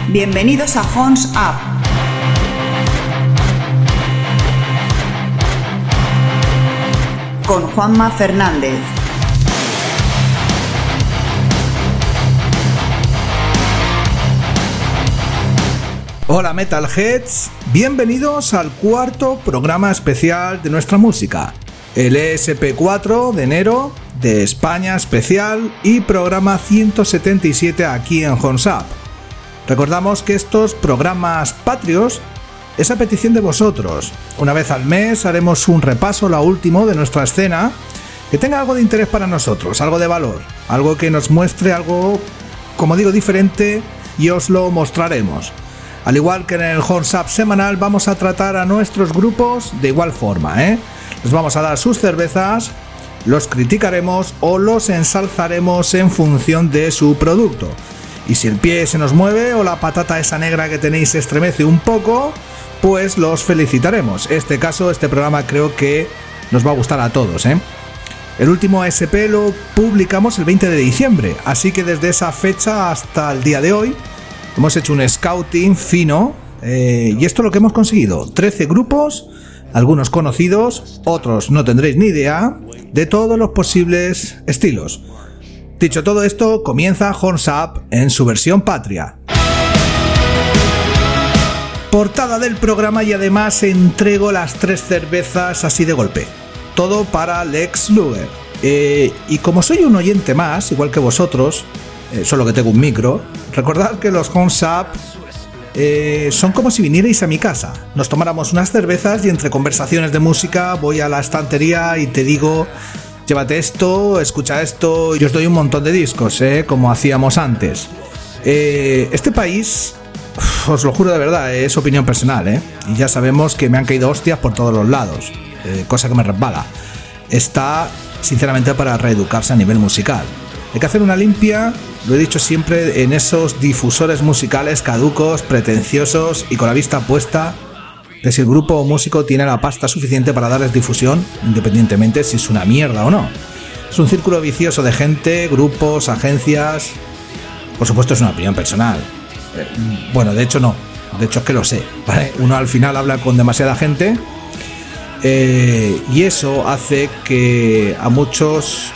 Bienvenidos a Horns Up. Con Juanma Fernández. Hola Metalheads, bienvenidos al cuarto programa especial de nuestra música, el ESP4 de enero de España especial y programa 177 aquí en Horns Up. Recordamos que estos programas patrios es a petición de vosotros. Una vez al mes haremos un repaso, la último de nuestra escena, que tenga algo de interés para nosotros, algo de valor, algo que nos muestre algo, como digo, diferente, y os lo mostraremos. Al igual que en el Horns Up semanal, vamos a tratar a nuestros grupos de igual forma, Les vamos a dar sus cervezas, los criticaremos o los ensalzaremos en función de su producto. Y si el pie se nos mueve o la patata esa negra que tenéis se estremece un poco, pues los felicitaremos. Este programa creo que nos va a gustar a todos, El último SP lo publicamos el 20 de diciembre, así que desde esa fecha hasta el día de hoy hemos hecho un scouting fino, y esto es lo que hemos conseguido: 13 grupos, algunos conocidos, otros no tendréis ni idea, de todos los posibles estilos. Dicho todo esto, comienza Horns Up en su versión patria. Portada del programa, y además entrego las 3 cervezas así de golpe. Todo para Lex Luger. Y como soy un oyente más, igual que vosotros, solo que tengo un micro, recordad que los Horns Up son como si vinierais a mi casa. Nos tomáramos unas cervezas y entre conversaciones de música voy a la estantería y te digo: llévate esto, escucha esto, y os doy un montón de discos, como hacíamos antes. Este país, os lo juro de verdad, es opinión personal, y ya sabemos que me han caído hostias por todos los lados, cosa que me resbala. Está, sinceramente, para reeducarse a nivel musical. Hay que hacer una limpia, lo he dicho siempre, en esos difusores musicales caducos, pretenciosos y con la vista puesta de si el grupo o músico tiene la pasta suficiente para darles difusión, independientemente si es una mierda o no. Es un círculo vicioso de gente, grupos, agencias. Por supuesto, es una opinión personal. Bueno, de hecho no. De hecho es que lo sé, ¿vale? Uno al final habla con demasiada gente, y eso hace que a muchos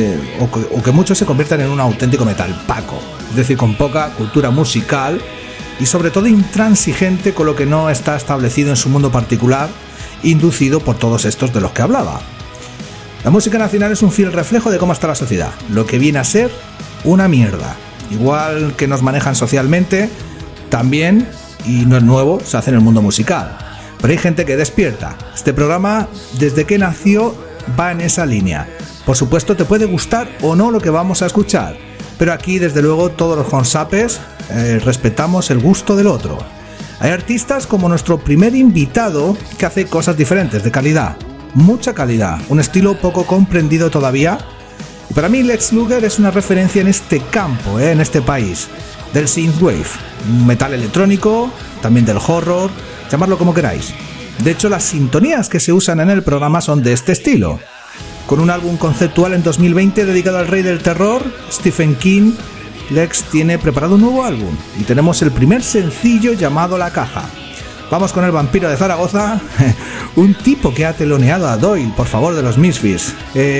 o que muchos se conviertan en un auténtico metalpaco, es decir, con poca cultura musical y sobre todo intransigente con lo que no está establecido en su mundo particular, inducido por todos estos de los que hablaba. La música nacional es un fiel reflejo de cómo está la sociedad, lo que viene a ser una mierda. Igual que nos manejan socialmente, también, y no es nuevo, se hace en el mundo musical. Pero hay gente que despierta. Este programa, desde que nació, va en esa línea. Por supuesto, te puede gustar o no lo que vamos a escuchar, pero aquí, desde luego, todos los Horns Upers respetamos el gusto del otro. Hay artistas como nuestro primer invitado que hace cosas diferentes, de calidad, mucha calidad, un estilo poco comprendido todavía. Y para mí Lex Luger es una referencia en este campo, en este país, del synthwave, metal electrónico, también del horror, llamadlo como queráis. De hecho, las sintonías que se usan en el programa son de este estilo. Con un álbum conceptual en 2020 dedicado al rey del terror, Stephen King, Lex tiene preparado un nuevo álbum y tenemos el primer sencillo llamado La Caja. Vamos con el vampiro de Zaragoza, un tipo que ha teloneado a Doyle, por favor, de los Misfits.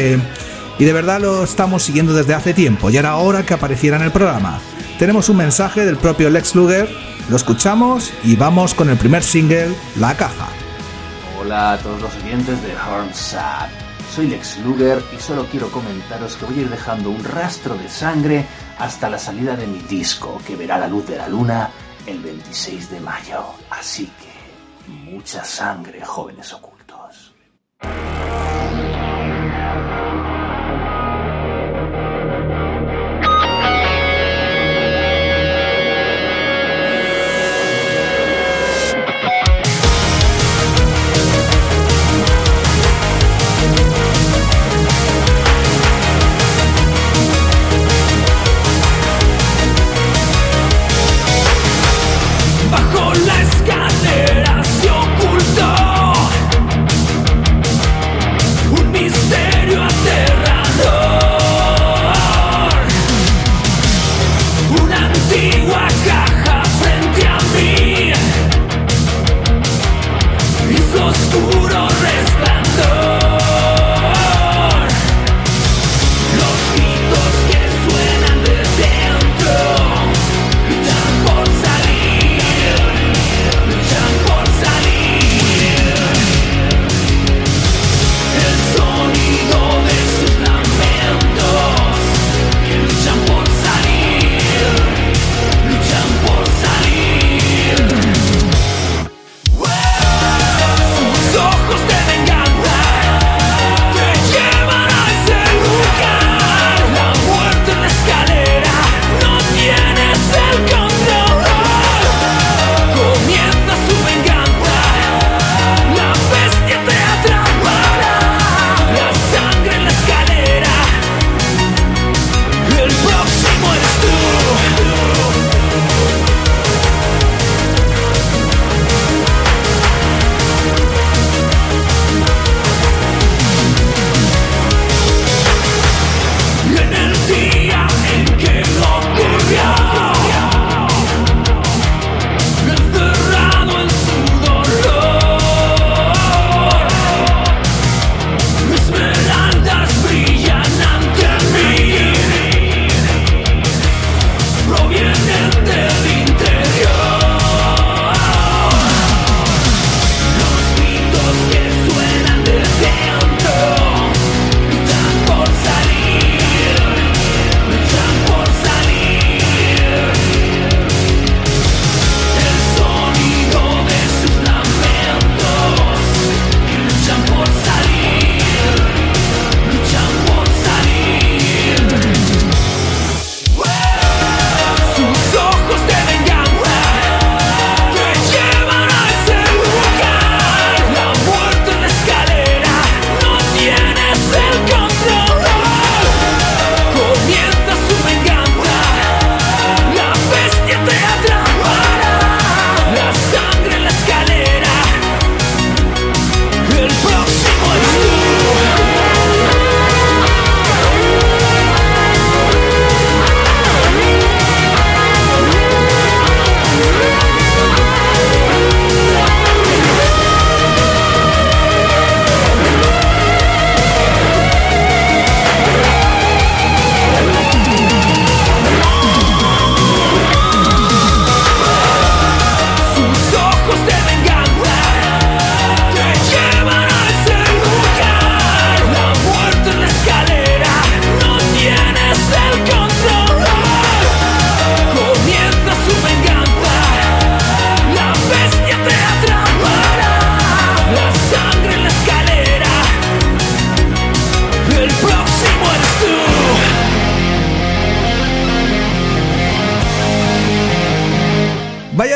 Y de verdad lo estamos siguiendo desde hace tiempo y era hora que apareciera en el programa. Tenemos un mensaje del propio Lex Luger, lo escuchamos y vamos con el primer single, La Caja. Hola a todos los oyentes de Horns Up. Soy Lex Luger y solo quiero comentaros que voy a ir dejando un rastro de sangre hasta la salida de mi disco, que verá la luz de la luna el 26 de mayo. Así que, mucha sangre, jóvenes ocultos. Bajo la escalera se ocultó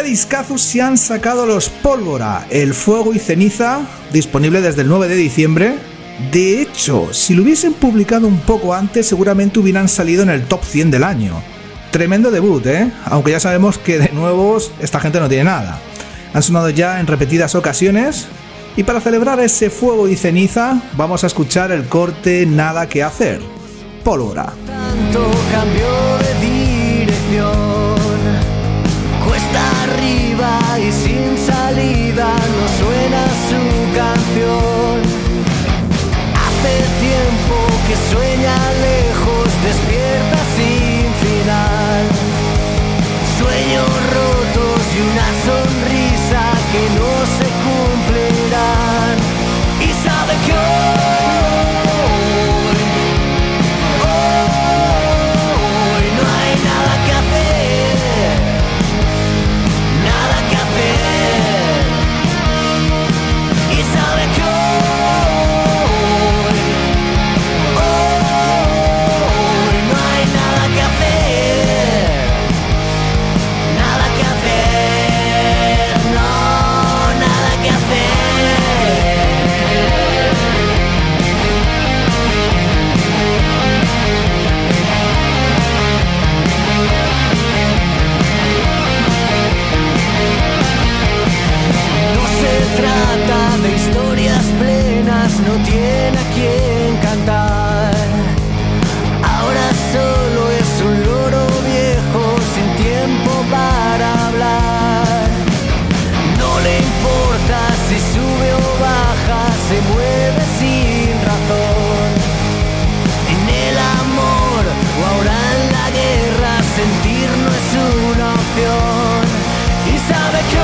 discazo se han sacado los Pólvora, El Fuego y Ceniza, disponible desde el 9 de diciembre. De hecho, si lo hubiesen publicado un poco antes, seguramente hubieran salido en el top 100 del año. Tremendo debut, aunque ya sabemos que de nuevos esta gente no tiene nada. Han sonado ya en repetidas ocasiones, y para celebrar ese Fuego y Ceniza vamos a escuchar el corte Nada que hacer. Pólvora. Tanto cambio de dirección, cuesta arriba y sin salida no suena su canción. Hace tiempo que sueña lejos, despierta sin final. Sueños rotos y una sonrisa que no se cumplirán. Y sabe que hoy no hay nada que hacer, nada que hacer. Y sabe que trata de historias plenas, no tiene a quien cantar. Ahora solo es un loro viejo sin tiempo para hablar. No le importa si sube o baja, se mueve sin razón. En el amor o ahora en la guerra, sentir no es una opción. Y sabe que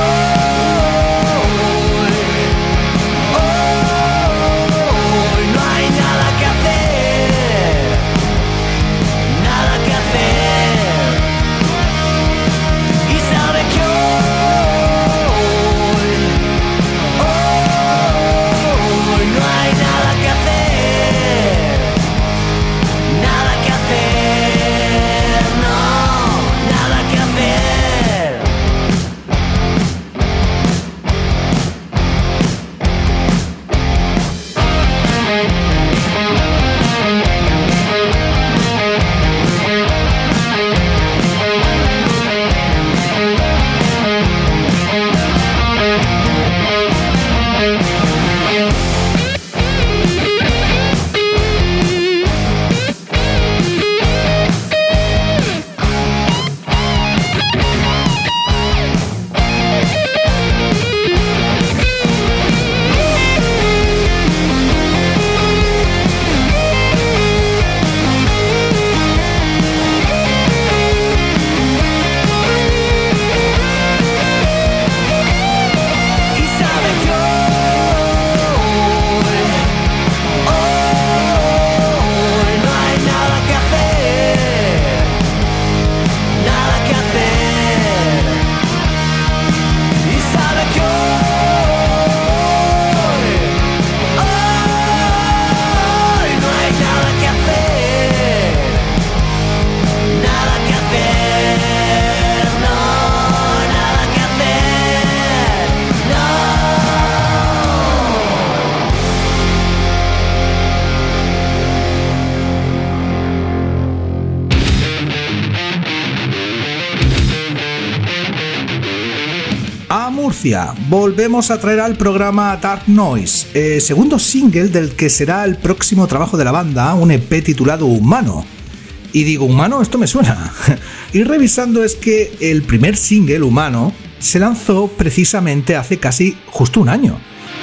volvemos a traer al programa Dark Noise, segundo single del que será el próximo trabajo de la banda, un EP titulado Humano. Y digo, ¿humano? Esto me suena. Y revisando es que el primer single, Humano, se lanzó precisamente hace casi justo un año.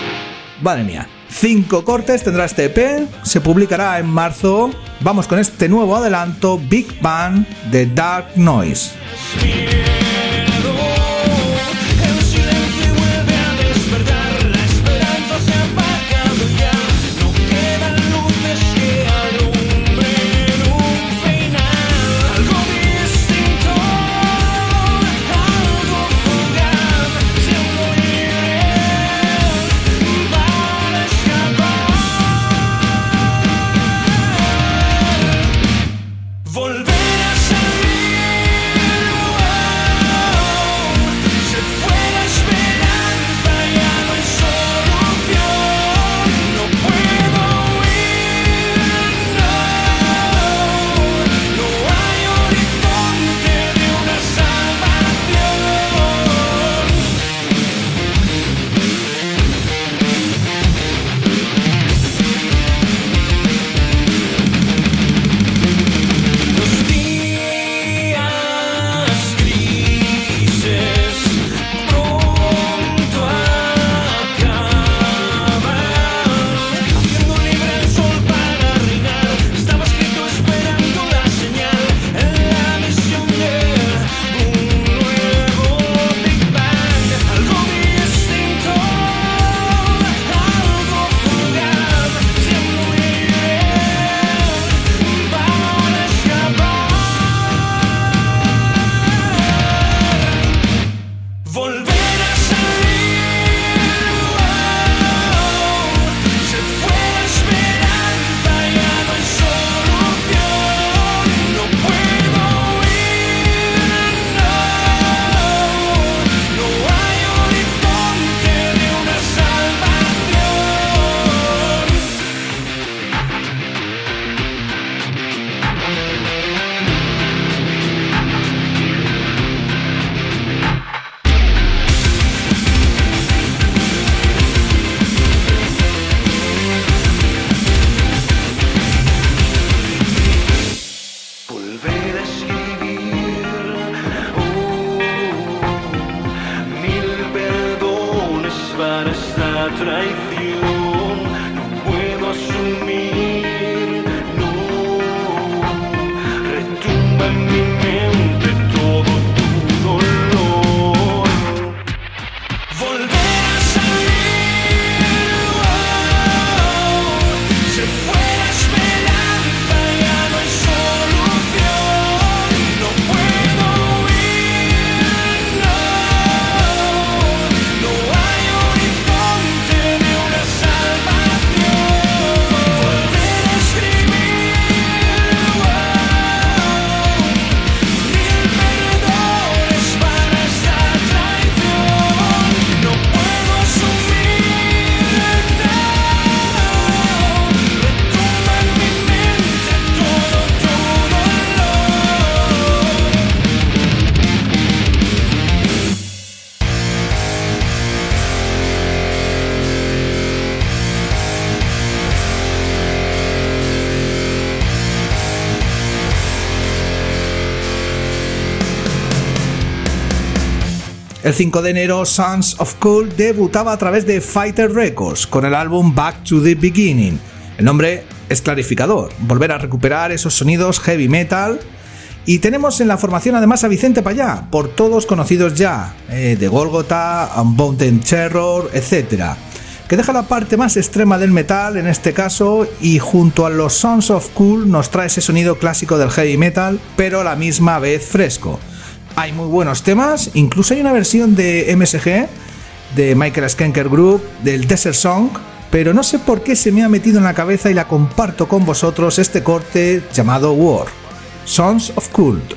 Madre mía, 5 cortes tendrá este EP, se publicará en marzo. Vamos con este nuevo adelanto, Big Bang de Dark Noise. Volver a salir. El 5 de enero, Sons of Cool debutaba a través de Fighter Records con el álbum Back to the Beginning. El nombre es clarificador, volver a recuperar esos sonidos heavy metal. Y tenemos en la formación además a Vicente Payá, por todos conocidos ya, de Golgotha, Unbounded Terror, etc., que deja la parte más extrema del metal en este caso, y junto a los Sons of Cool nos trae ese sonido clásico del heavy metal, pero a la misma vez fresco. Hay muy buenos temas, incluso hay una versión de MSG, de Michael Schenker Group, del Desert Song, pero no sé por qué se me ha metido en la cabeza y la comparto con vosotros, este corte llamado War, Sons of Cult.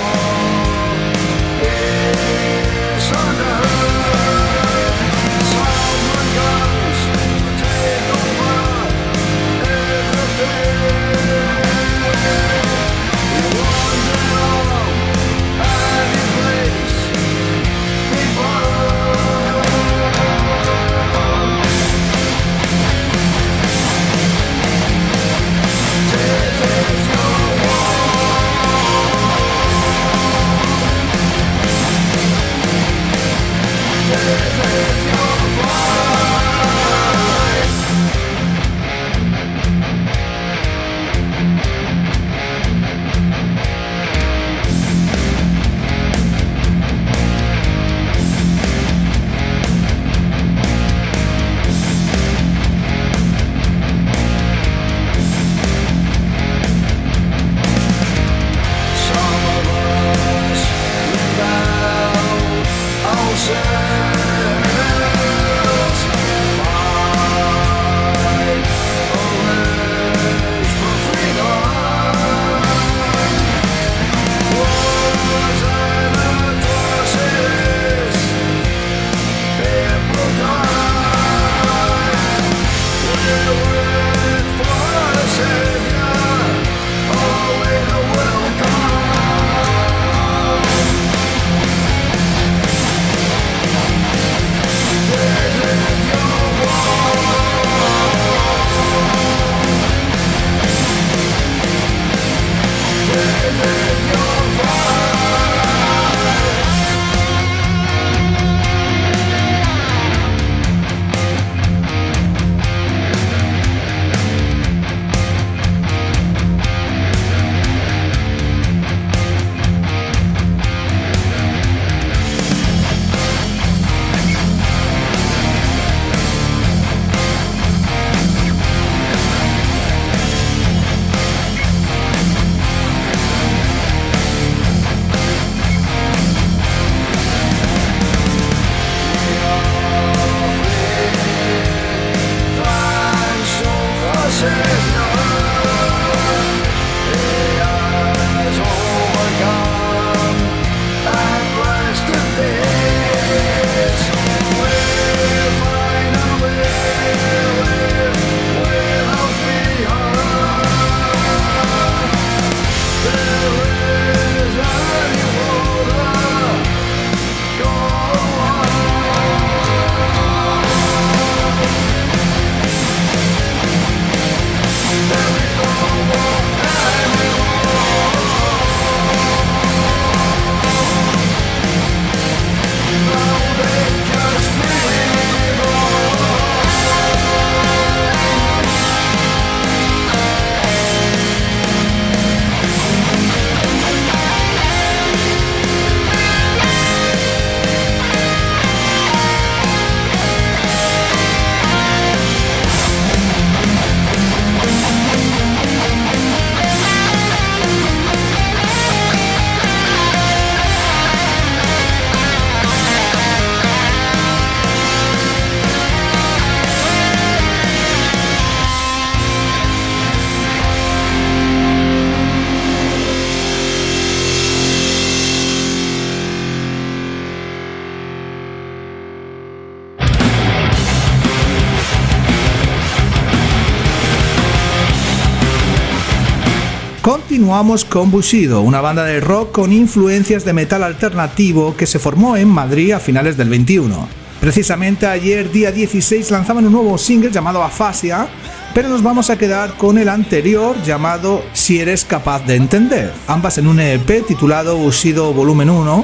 Continuamos con Bushido, una banda de rock con influencias de metal alternativo que se formó en Madrid a finales del 21. Precisamente ayer, día 16, lanzaban un nuevo single llamado Afasia, pero nos vamos a quedar con el anterior llamado Si eres capaz de entender, ambas en un EP titulado Bushido Volumen 1,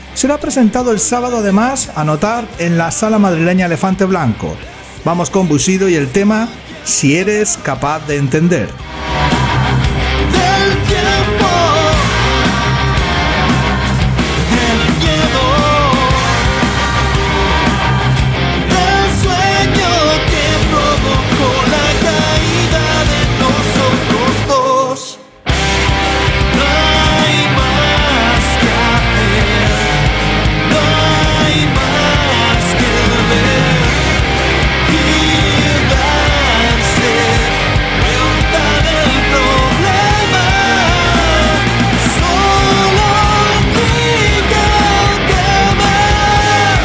será presentado el sábado, además, a notar en la sala madrileña Elefante Blanco. Vamos con Bushido y el tema Si eres capaz de entender. Del tiempo, del miedo, del sueño que provocó la caída de nosotros dos. No hay más que hacer, no hay más que ver y darse cuenta del problema. Solo dígate más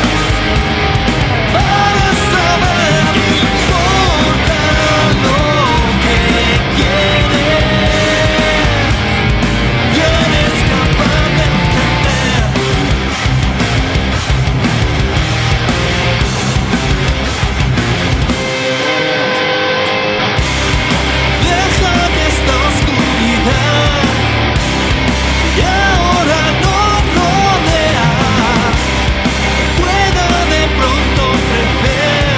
para saber que importa lo que quieres y eres capaz de entender. Deja que esta oscuridad que ahora nos rodea pueda de pronto ofrecer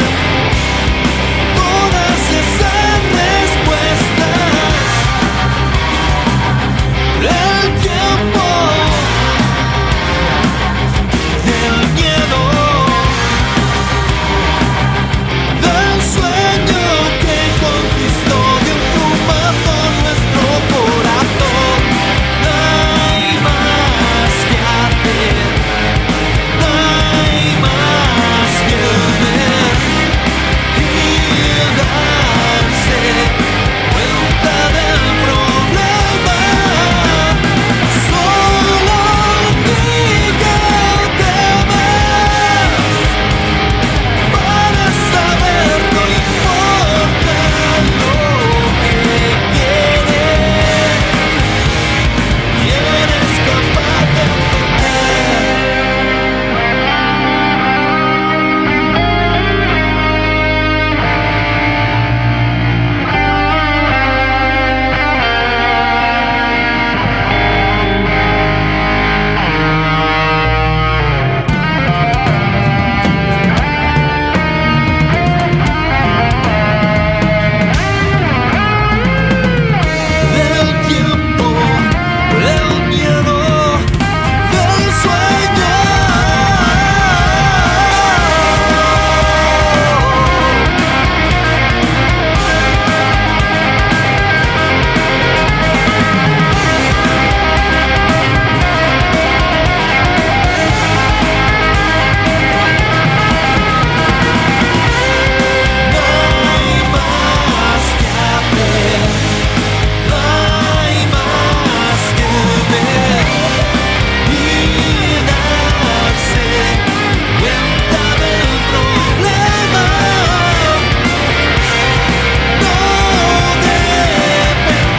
todas esas respuestas. Del tiempo, del miedo, del sueño que conquistó de un plumazo nuestro corazón. No hay más que hacer, no hay más que ver y darse cuenta del problema. Solo dígate más para saber no importa lo que quieres y eres capaz de entender. Del tiempo, del miedo, del sueño. No hay más que hacer, no hay más que ver y darse cuenta del problema. No depender,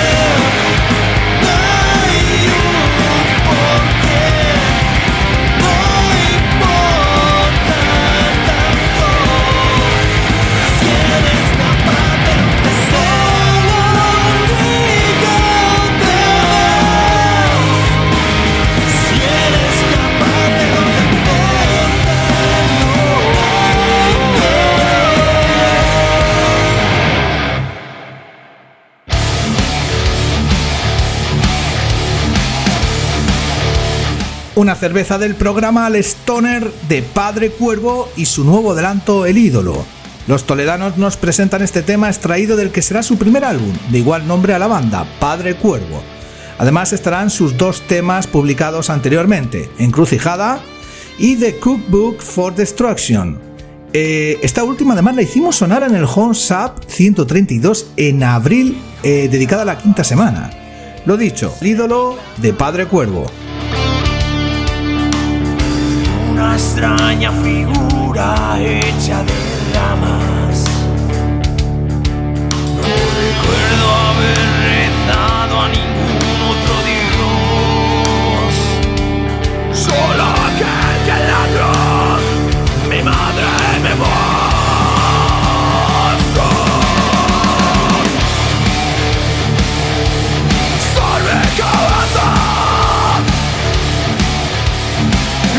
no hay un porqué, no importa tanto si eres capaz de entender. Solo dígate más si eres capaz de Una cerveza del programa al Stoner de Padre Cuervo y su nuevo adelanto El Ídolo. Los toledanos nos presentan este tema extraído del que será su primer álbum, de igual nombre a la banda, Padre Cuervo. Además estarán sus dos temas publicados anteriormente, Encrucijada y The Cookbook for Destruction. Esta última además la hicimos sonar en el Horns Up 132 en abril, dedicada a la quinta semana. Lo dicho, El Ídolo de Padre Cuervo. una extraña figura hecha de ramas. No recuerdo haber rezado a ningún otro Dios, solo aquel que en la cruz mi madre me mostró. Sobre cabeza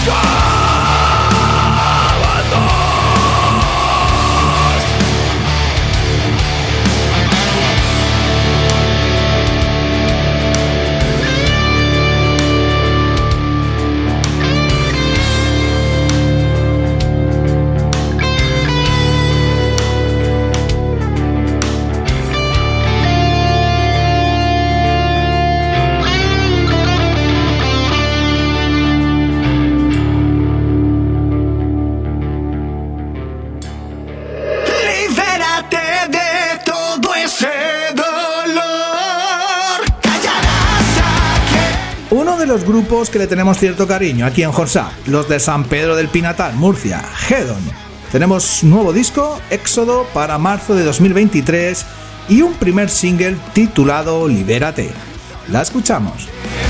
Los grupos que le tenemos cierto cariño aquí en Horns Up, los de San Pedro del Pinatar, Murcia, Hedon. Tenemos nuevo disco, Éxodo, para marzo de 2023 y un primer single titulado Libérate. La escuchamos.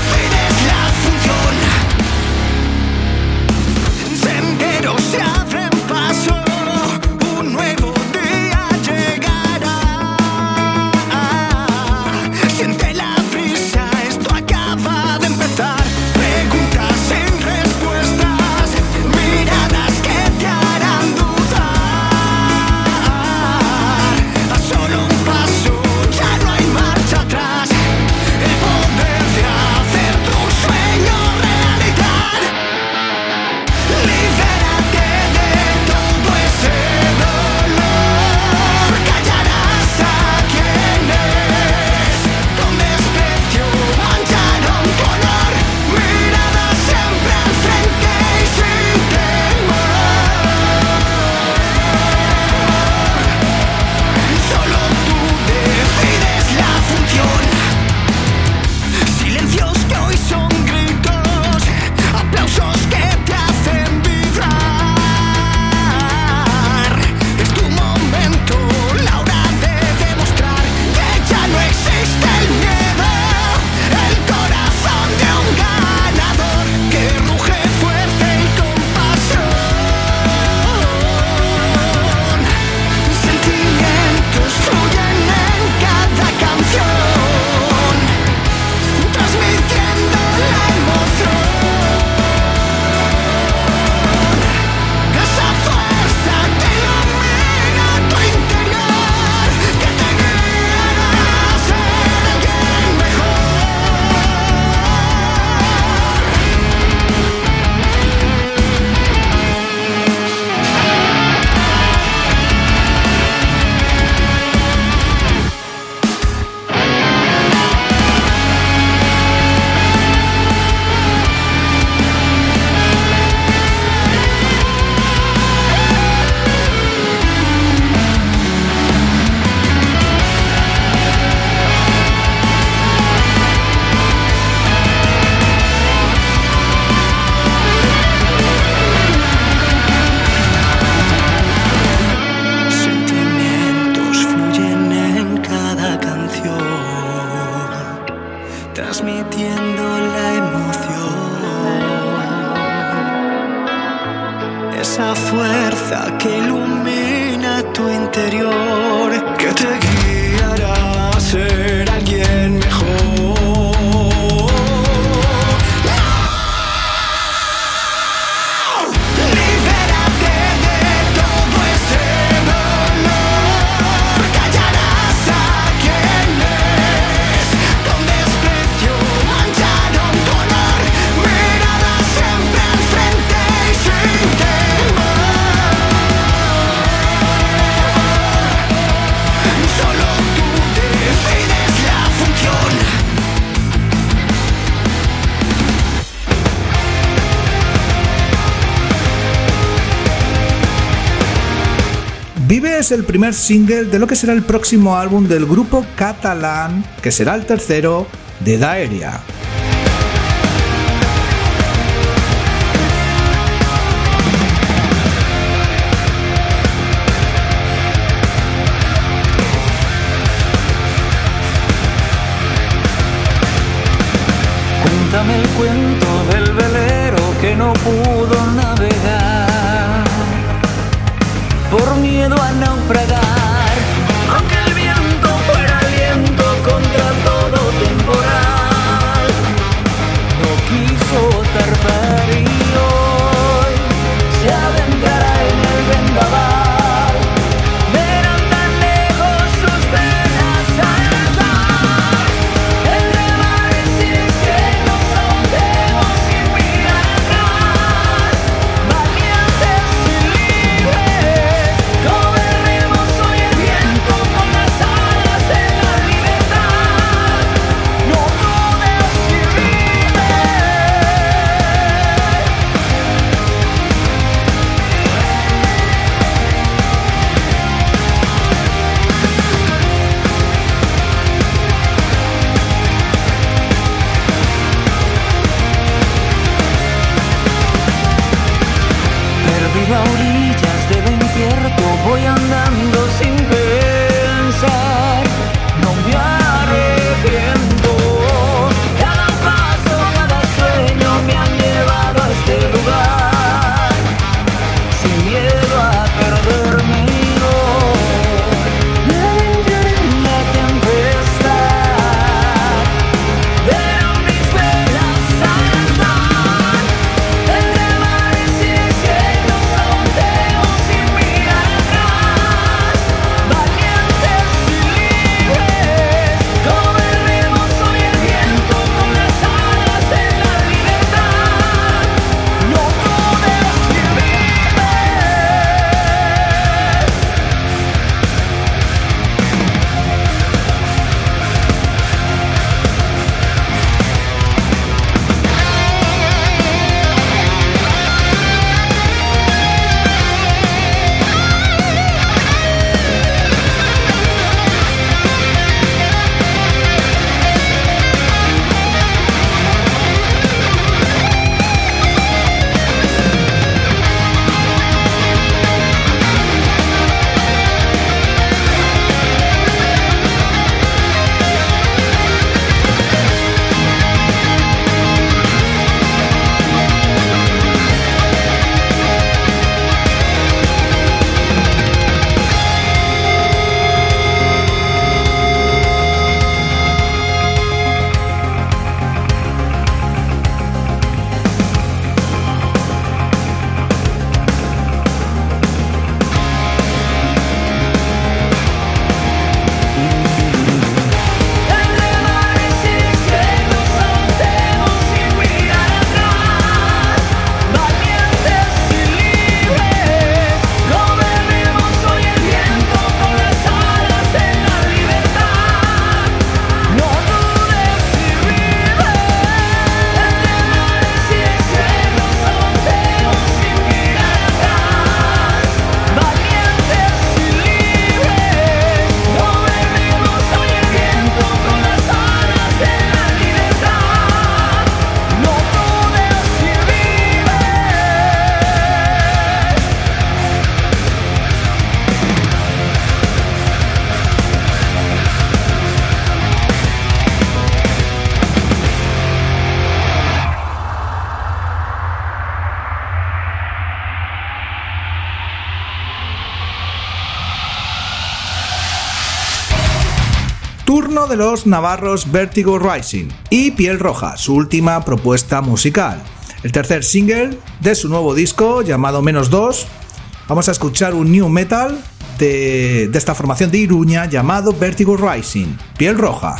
esa fuerza que ilumina tu interior, que te guiará a ser alguien mejor. Vive es el primer single de lo que será el próximo álbum del grupo catalán, que será el tercero de Daeria. Cuéntame el cuento del velero que no pudo navegar por miedo a naufragar, aunque el viento fuera aliento contra todo temporal, no quiso zarpar y hoy Turno de los navarros Vertigo Rising y Piel Roja, su última propuesta musical. El tercer single de su nuevo disco llamado -2. Vamos a escuchar un new metal de esta formación de Iruña llamado Vertigo Rising, Piel Roja.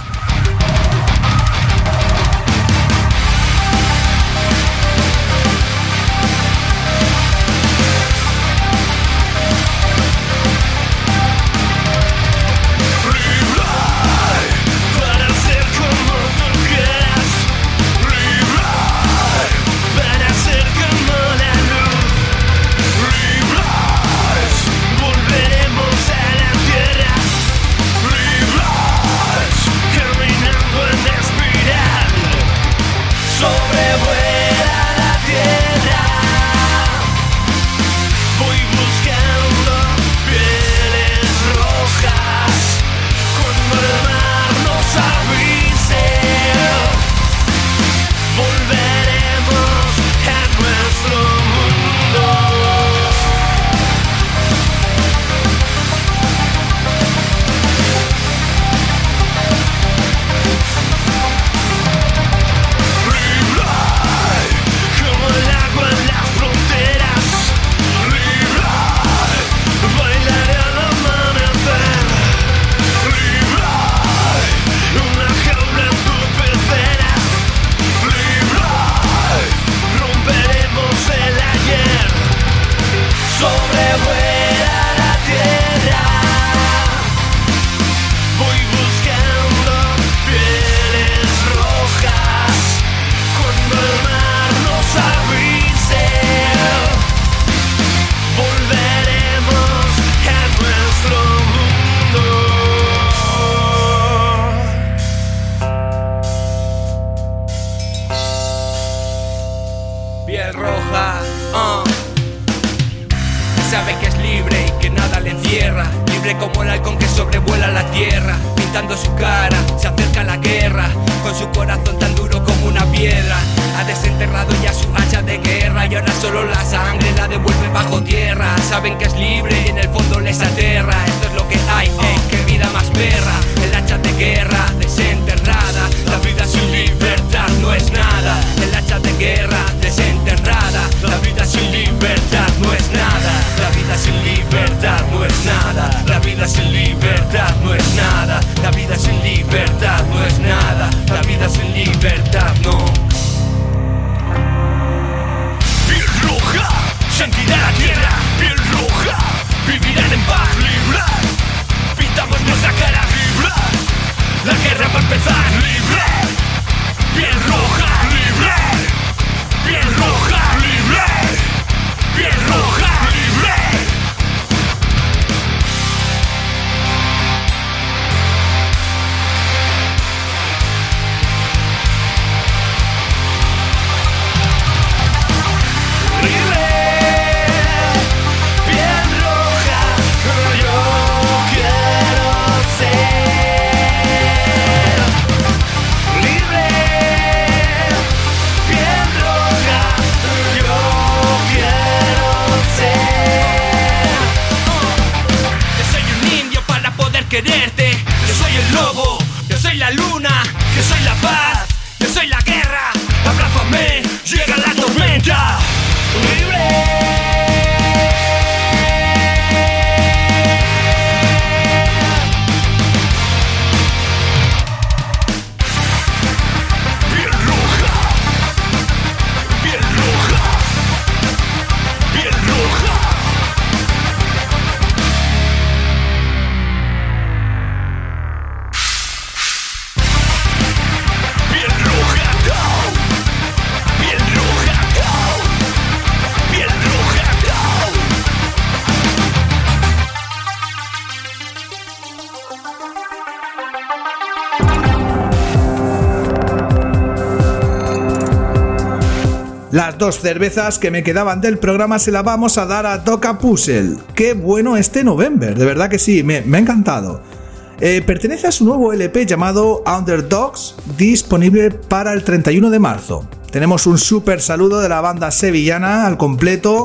Las 2 cervezas que me quedaban del programa se las vamos a dar a Doka Puzzle. ¡Qué bueno este November! De verdad que sí, me ha encantado. Pertenece a su nuevo LP llamado Underdogs, disponible para el 31 de marzo. Tenemos un súper saludo de la banda sevillana al completo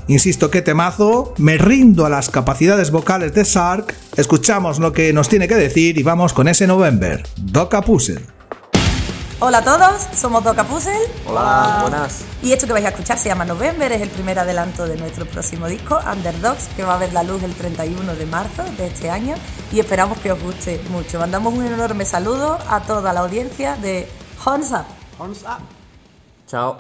Insisto, qué temazo, me rindo a las capacidades vocales de Sark, escuchamos lo que nos tiene que decir y vamos con ese November, Doka Puzzle. Hola a todos, somos Doka Puzzle. Hola, buenas. Y esto que vais a escuchar se llama November, es el primer adelanto de nuestro próximo disco, Underdogs, que va a ver la luz el 31 de marzo de este año y esperamos que os guste mucho. Mandamos un enorme saludo a toda la audiencia de Horns Up. Horns Up. Chao.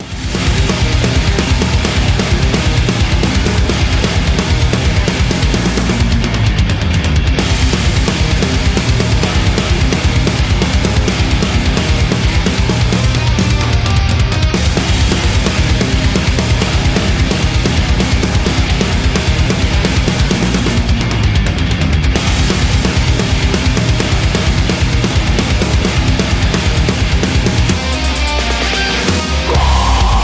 Go!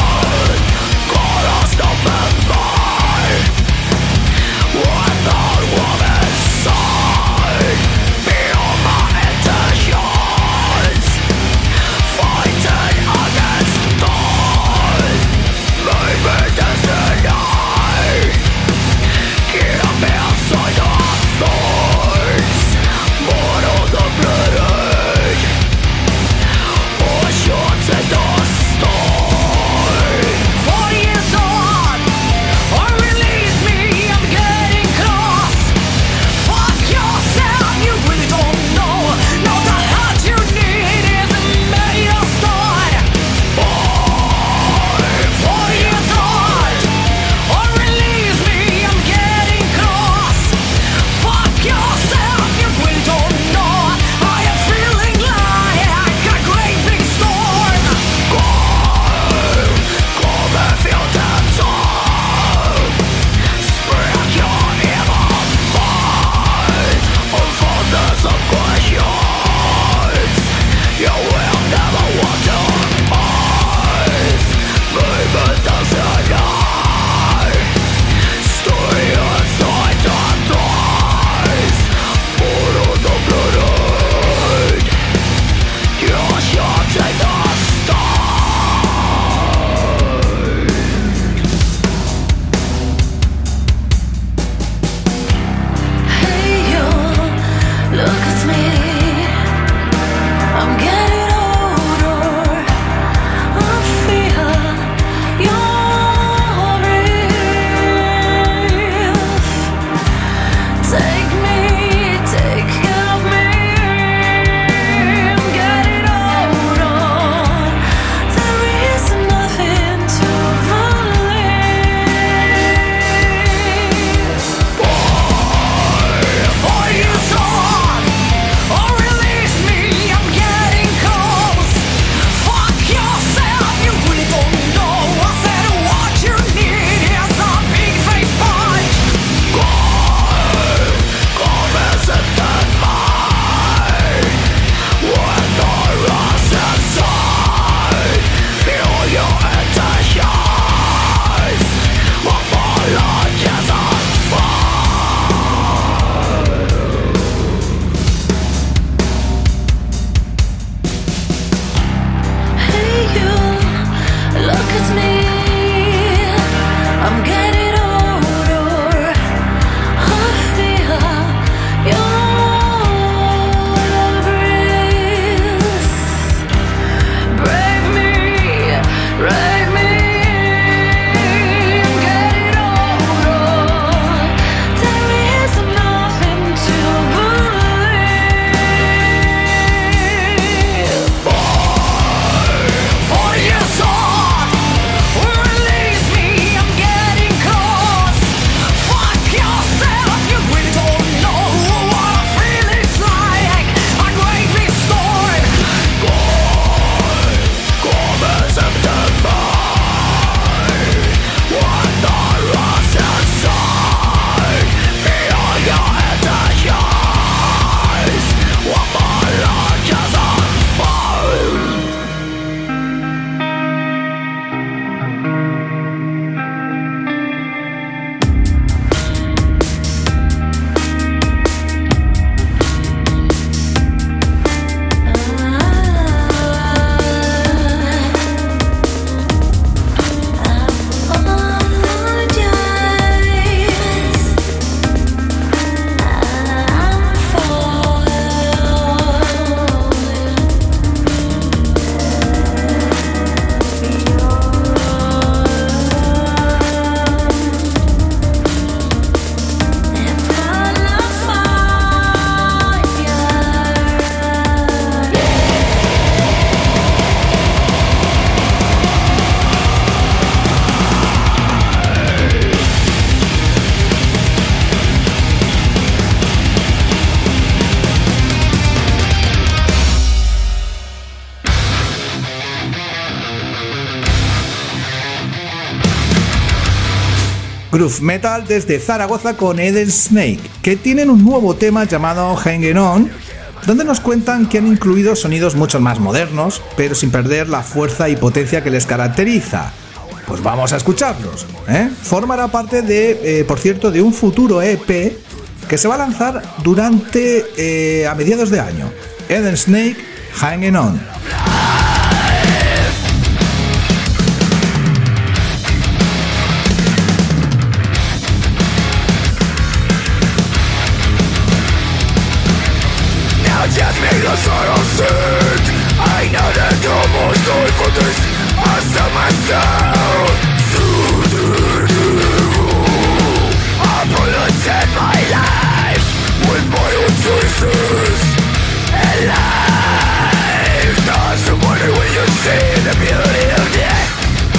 groove metal desde Zaragoza con Eden Snake, que tienen un nuevo tema llamado Hanging On, donde nos cuentan que han incluido sonidos mucho más modernos, pero sin perder la fuerza y potencia que les caracteriza. Pues vamos a escucharlos, ¿eh? Formará parte de, por cierto, de un futuro EP que se va a lanzar durante a mediados de año. Eden Snake, Hanging On. Just make the sorrow sick. I know that almost die for this. I sell myself to the devil. I polluted my life with my own choices. And life doesn't matter when you see the beauty of death.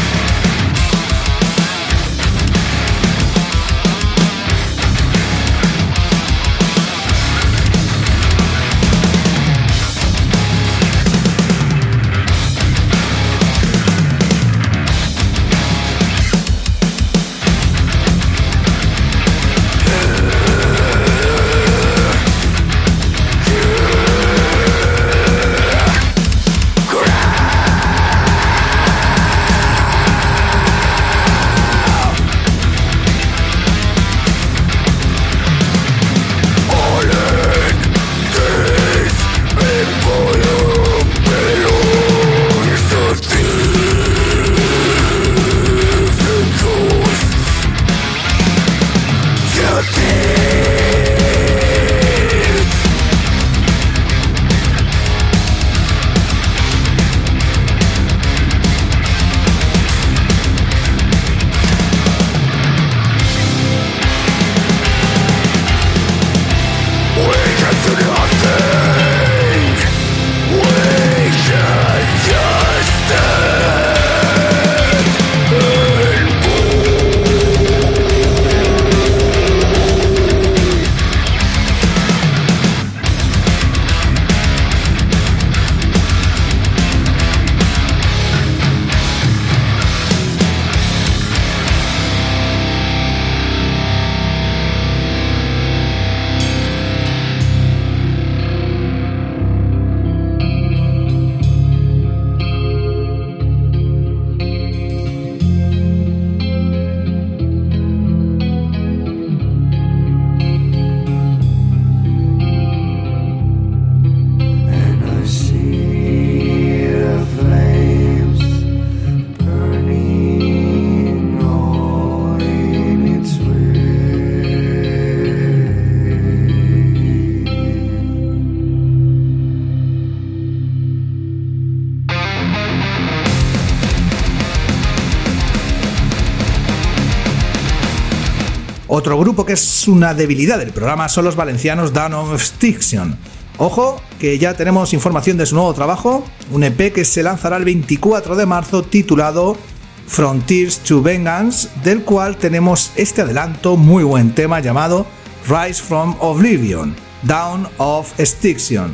Otro grupo que es una debilidad del programa son los valencianos Dawn of Extinction. Ojo, que ya tenemos información de su nuevo trabajo, un EP que se lanzará el 24 de marzo titulado Frontiers to Vengeance, del cual tenemos este adelanto, muy buen tema llamado Rise from Oblivion, Dawn of Extinction.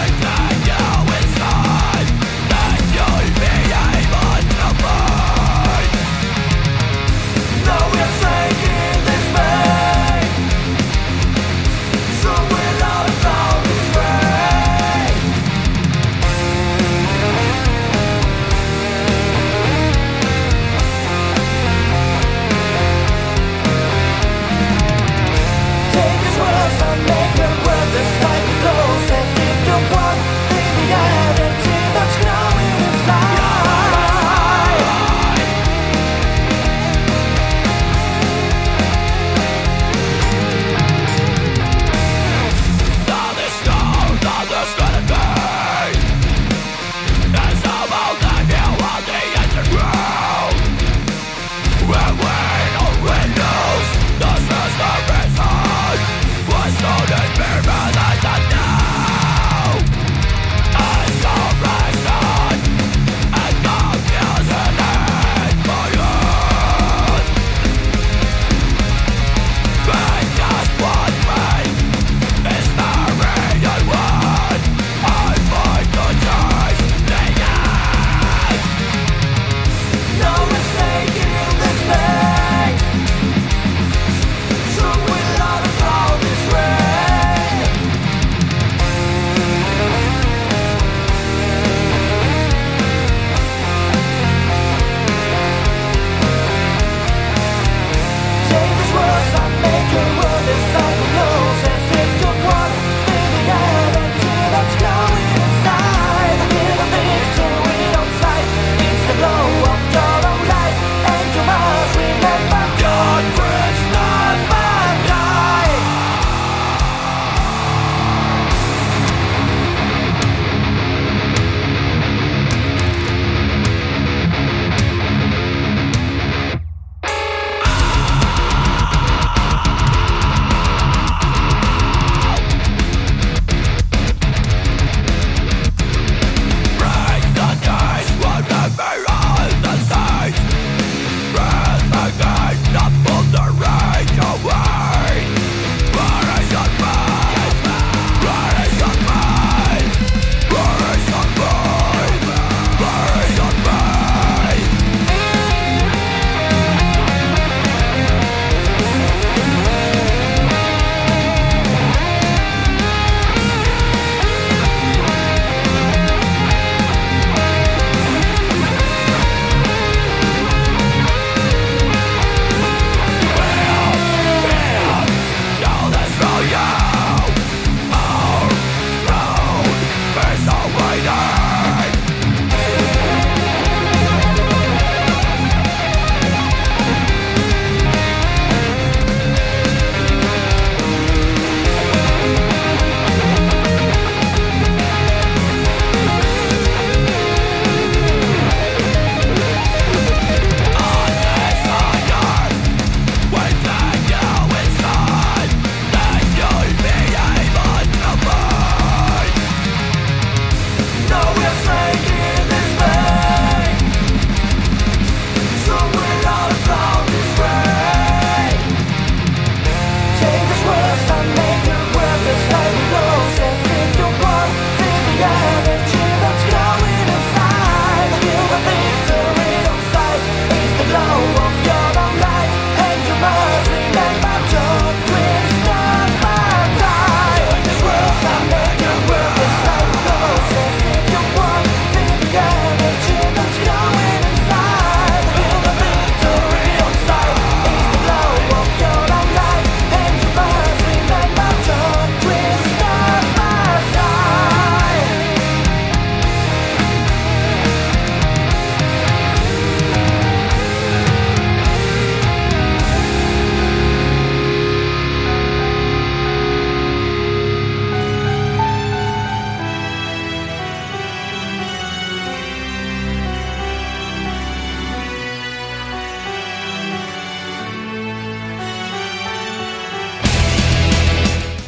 Inside, then you'll be able to fly.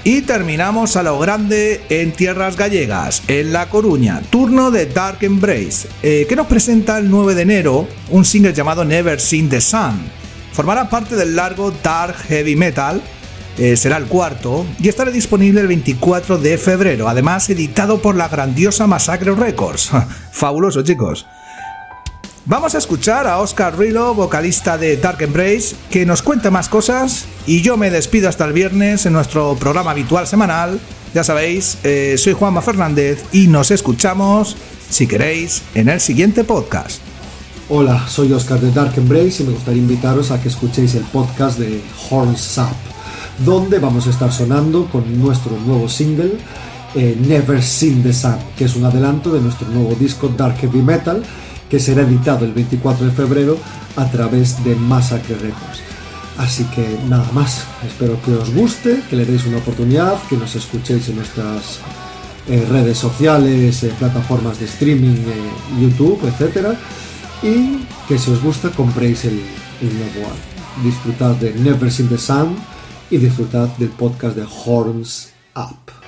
Y terminamos a lo grande en tierras gallegas, en La Coruña, turno de Dark Embrace, que nos presenta el 9 de enero un single llamado Never Seen the Sun. Formará parte del largo Dark Heavy Metal, será el cuarto, y estará disponible el 24 de febrero, además editado por la grandiosa Massacre Records. Fabuloso, chicos. Vamos a escuchar a Oscar Rillo, vocalista de Dark Embrace, que nos cuenta más cosas, y yo me despido hasta el viernes en nuestro programa habitual semanal. Ya sabéis, soy Juanma Fernández y nos escuchamos, si queréis, en el siguiente podcast. Hola, soy Oscar de Dark Embrace y me gustaría invitaros a que escuchéis el podcast de Horns Up, donde vamos a estar sonando con nuestro nuevo single Never Seen the Sun, que es un adelanto de nuestro nuevo disco Dark Heavy Metal, que será editado el 24 de febrero a través de Massacre Records. Así que nada más, espero que os guste, que le deis una oportunidad, que nos escuchéis en nuestras redes sociales, plataformas de streaming, YouTube, etc. Y que si os gusta compréis el nuevo álbum. Disfrutad de Never Seen the Sun y disfrutad del podcast de Horns Up.